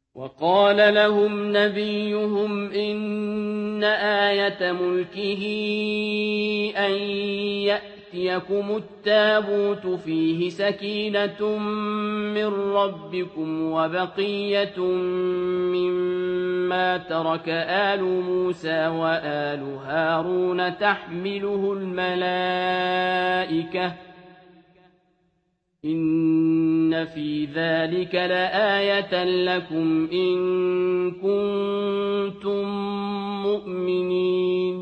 وقال لهم نبيهم إن آية ملكه أن يأتيكم التابوت فيه سكينة من ربكم وبقية مما ترك آل موسى وآل هارون تحمله الملائكة إن في ذلك لآية لكم إن كنتم مؤمنين